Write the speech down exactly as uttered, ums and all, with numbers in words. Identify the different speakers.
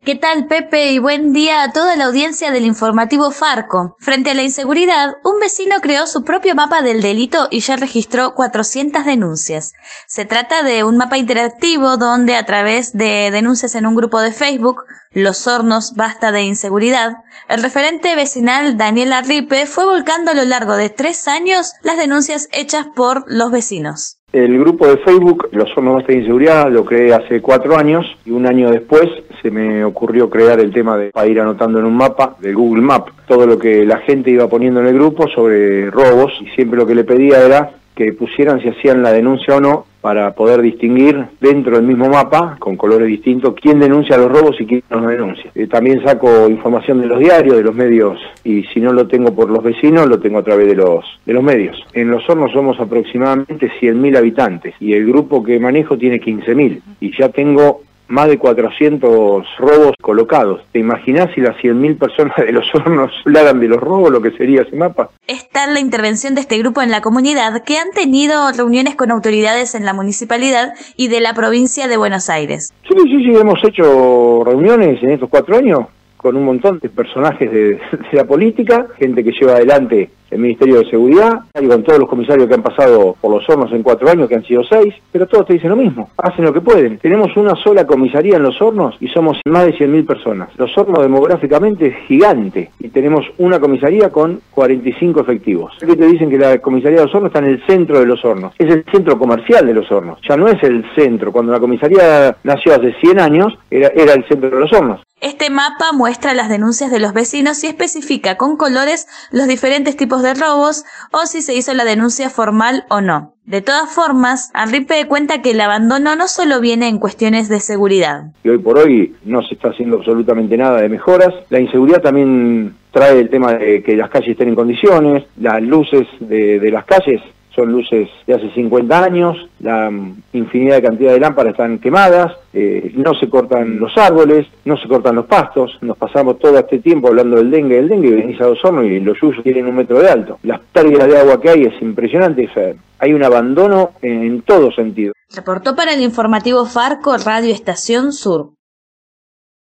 Speaker 1: ¿Qué tal, Pepe? Y buen día a toda la audiencia del informativo Farco. Frente a la inseguridad, un vecino creó su propio mapa del delito y ya registró cuatrocientas denuncias. Se trata de un mapa interactivo donde, a través de denuncias en un grupo de Facebook, Los Hornos Basta de Inseguridad, el referente vecinal Daniel Arripe fue volcando a lo largo de tres años las denuncias hechas por los vecinos.
Speaker 2: El grupo de Facebook, Los Hornos Basta de Inseguridad, lo creé hace cuatro años y un año después se me ocurrió crear el tema de para ir anotando en un mapa de Google Maps todo lo que la gente iba poniendo en el grupo sobre robos, y siempre lo que le pedía era que pusieran si hacían la denuncia o no, para poder distinguir dentro del mismo mapa, con colores distintos, quién denuncia los robos y quién no los denuncia. Eh, también saco información de los diarios, de los medios, y si no lo tengo por los vecinos, lo tengo a través de los, de los medios. En Los Hornos somos aproximadamente cien mil habitantes, y el grupo que manejo tiene quince mil, y ya tengo más de cuatrocientos robos colocados. ¿Te imaginás si las cien mil personas de Los Hornos hablaran de los robos, lo que sería ese mapa?
Speaker 1: Es tal la intervención de este grupo en la comunidad que han tenido reuniones con autoridades en la municipalidad y de la provincia de Buenos Aires.
Speaker 2: Sí, sí, sí, hemos hecho reuniones en estos cuatro años con un montón de personajes de, de la política, gente que lleva adelante el Ministerio de Seguridad, y con todos los comisarios que han pasado por Los Hornos en cuatro años, que han sido seis, pero todos te dicen lo mismo, hacen lo que pueden. Tenemos una sola comisaría en Los Hornos y somos más de cien mil personas. Los Hornos demográficamente es gigante y tenemos una comisaría con cuarenta y cinco efectivos. ¿Qué te dicen? Que la comisaría de Los Hornos está en el centro de Los Hornos, es el centro comercial de Los Hornos, ya no es el centro. Cuando la comisaría nació hace cien años, era, era el centro de Los Hornos.
Speaker 1: Este mapa muestra las denuncias de los vecinos y especifica con colores los diferentes tipos de robos o si se hizo la denuncia formal o no. De todas formas, Arripe cuenta que el abandono no solo viene en cuestiones de seguridad.
Speaker 2: Y hoy por hoy no se está haciendo absolutamente nada de mejoras. La inseguridad también trae el tema de que las calles estén en condiciones, las luces de, de las calles son luces de hace cincuenta años, la infinidad de cantidad de lámparas están quemadas, eh, no se cortan los árboles, no se cortan los pastos. Nos pasamos todo este tiempo hablando del dengue, del dengue, y venís a Los Hornos y los yuyos tienen un metro de alto. Las pérdidas de agua que hay es impresionante, o sea, hay un abandono en, en todo sentido.
Speaker 1: Reportó para el informativo Farco Radio Estación Sur.